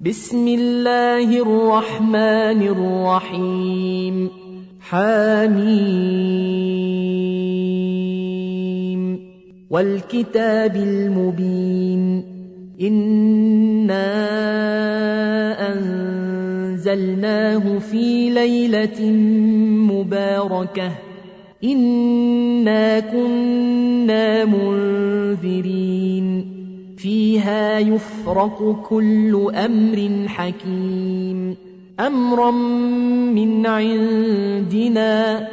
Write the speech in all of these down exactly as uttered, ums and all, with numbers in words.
بسم الله الرحمن الرحيم حميم والكتاب المبين إنا أنزلناه في ليلة مباركة إنا كنا منذرين فيها يفرق كل أمر حكيم أمرا من عندنا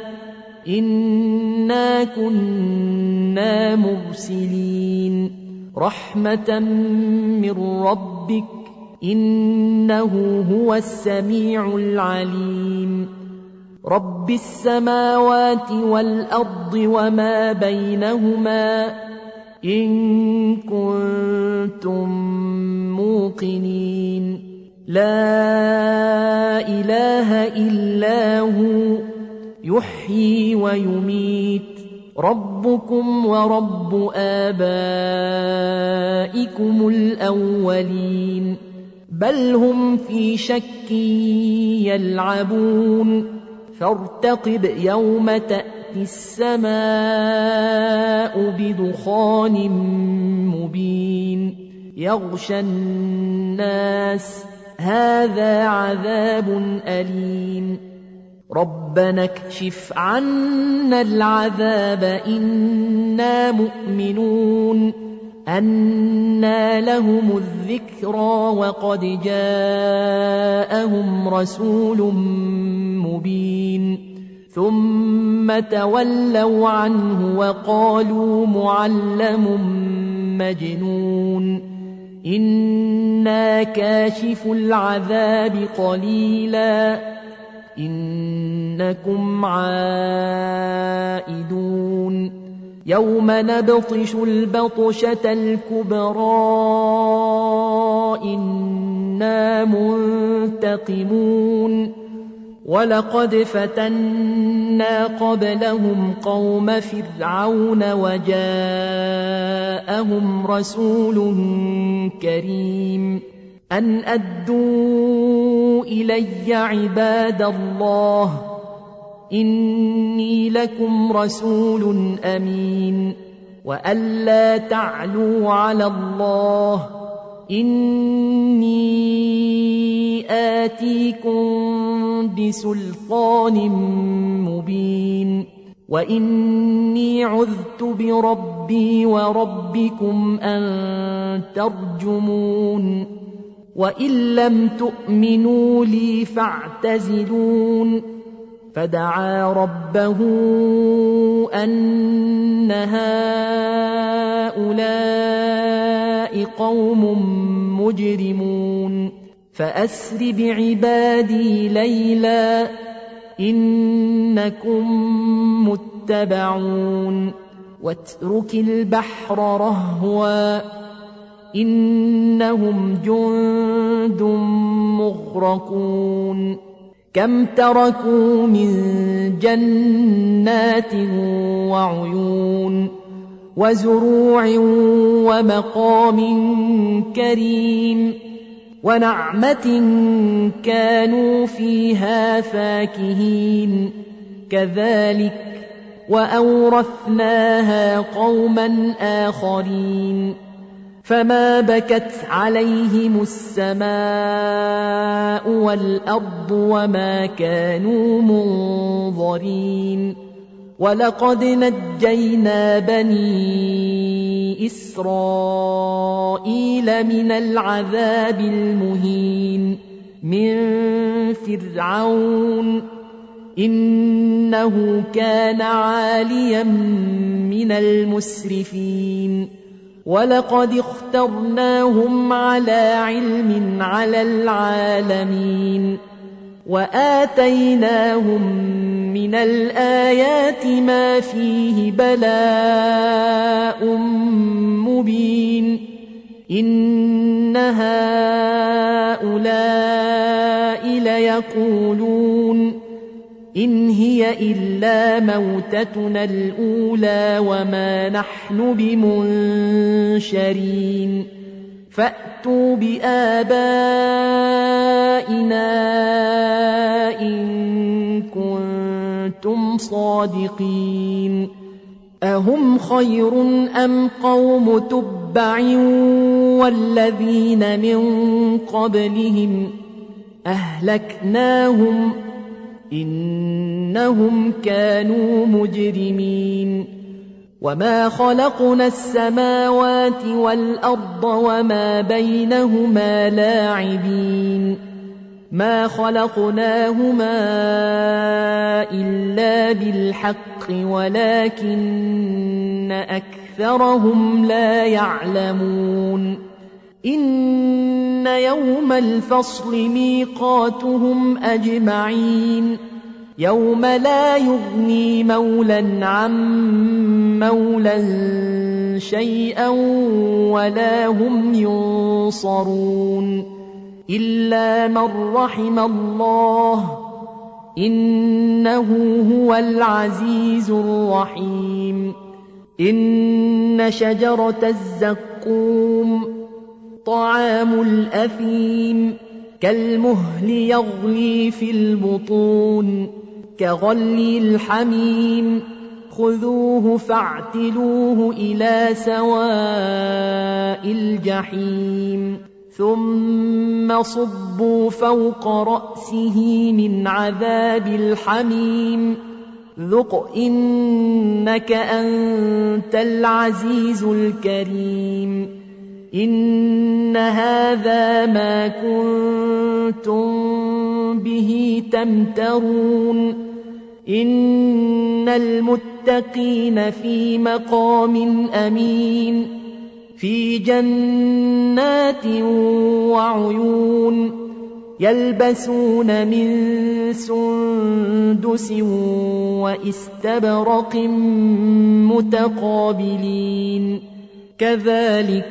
إنا كنا مرسلين رحمة من ربك إنه هو السميع العليم رب السماوات والأرض وما بينهما إن كنتم موقنين لا إله إلا هو يحيي ويميت ربكم ورب آبائكم الأولين بل هم في شك يلعبون فارتقب يوم تأتي السماء بدخان مبين يغشى الناس هذا عذاب أليم ربنا اكشف عنا العذاب إنا مؤمنون أنى لهم الذكرى وقد جاءهم رسول مبين ثم تولوا عنه وقالوا معلم مجنون إنا كاشف العذاب قليلا إنكم عائدون يوم نبطش البطشة الكبرى إنا منتقمون ولقد فتنا قبلهم قوم فرعون وجاءهم رسول كريم أن أدوا إلي عباد الله إني لكم رسول أمين وألا تعلوا على الله إني آتيكم بسلطان مبين وإني عذت بربي وربكم أن ترجمون وإن لم تؤمنوا لي فاعتزلون فدعا ربه أن هؤلاء قوم مجرمون فأسر بعبادي ليلا إنكم متبعون واترك البحر رهوا إنهم جند مغرقون كم تركوا من جنات وعيون وزروع ومقام كريم ونعمة كانوا فيها فاكهين كذلك وأورثناها قوما آخرين فما بكت عليهم السماء والأرض وما كانوا منظرين ولقد نجينا بني إسرائيل من العذاب المهين من فرعون إنه كان عاليا من المسرفين ولقد اخترناهم على علم على العالمين وآتيناهم من الآيات ما فيه بلاء مبين إن هؤلاء ليقولون إن هي إلا موتتنا الأولى وما نحن بمنشرين فأتوا بآبائنا إن كنتم صادقين أهم خير أم قوم تبع والذين من قبلهم أهلكناهم إنهم كانوا مجرمين وما خلقنا السماوات والأرض وما بينهما لاعبين ما خلقناهما إلا بالحق ولكن أكثرهم لا يعلمون إن يوم الفصل ميقاتهم أجمعين يوم لا يغني مولى عن مولى شيئا ولا هم ينصرون إلا من رحم الله إنه هو العزيز الرحيم إن شجرة الزقوم طعام الأثيم كالمهل يغلي في البطون كغلي الحميم خذوه فاعتلوه إلى سواء الجحيم ثم صبوا فوق رأسه من عذاب الحميم ذق إنك أنت العزيز الكريم إن هذا ما كنتم به تمترون إن المتقين في مقام أمين في جنات وعيون يلبسون من سندس واستبرق متقابلين كذلك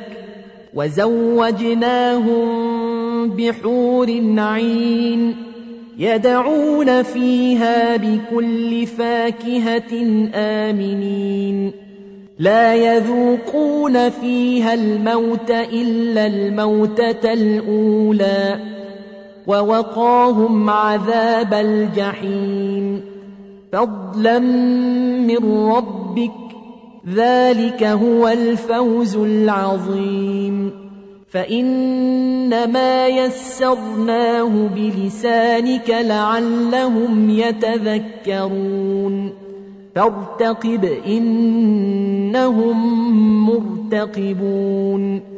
وزوجناهم بحور عين يدعون فيها بكل فاكهة آمنين لا يذوقون فيها الموت إلا الموتة الأولى ووقاهم عذاب الجحيم فضلا من ربك ذلك هو الفوز العظيم فإنما يسرناه بلسانك لعلهم يتذكرون فارتقب إنهم مرتقبون